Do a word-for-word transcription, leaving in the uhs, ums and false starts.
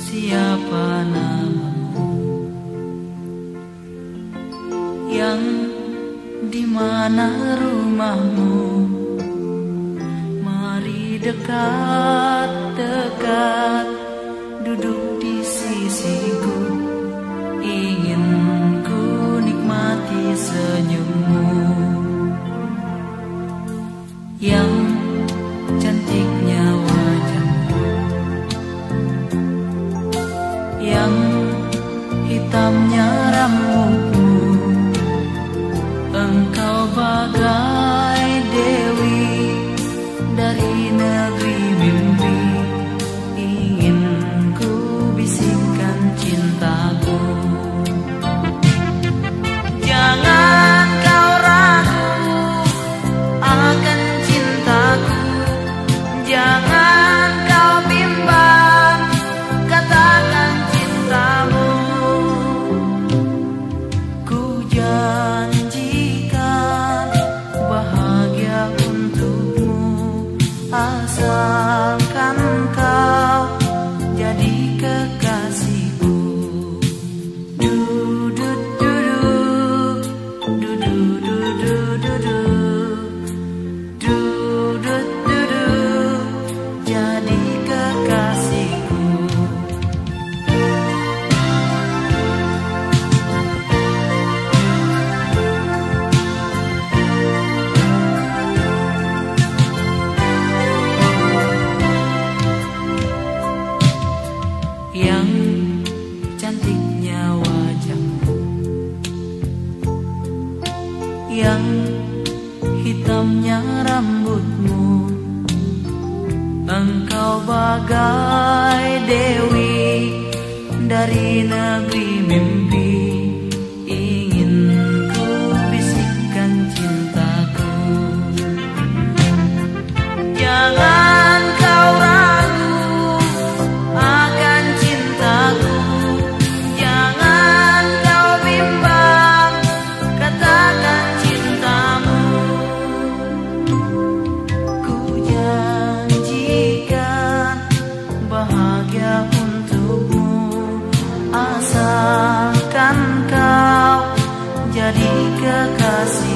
Siapa namamu? Yang di mana rumahmu? Mari dekat-dekat, duduk di sisiku. Ingin ku nikmati senyummu. Yang cantiknya wajahmu, yang hitamnya rambutmu. Engkau bagai dewi dari negeri mimpi. Ingin ku bisikkan cintaku. Jangan kau ragu akan cintaku. Jangan kau bimbang, katakan cintamu. Ku janjikan bahagia untukmu, asalkan kau jadi kekasihku. Duduk duduk duduk duduk duduk duduk duduk jadi kekasihku. Yang cantiknya wajahmu, yang hitamnya rambutmu. Engkau bagai dewi dari negeri mimpi. Ingin ku bisikkan cintaku. Jangan kau ragu akan cintaku. Jangan kau bimbang, katakan cintamu. Ku janjikan bahagia untukmu, asalkan kau jadi kekasih.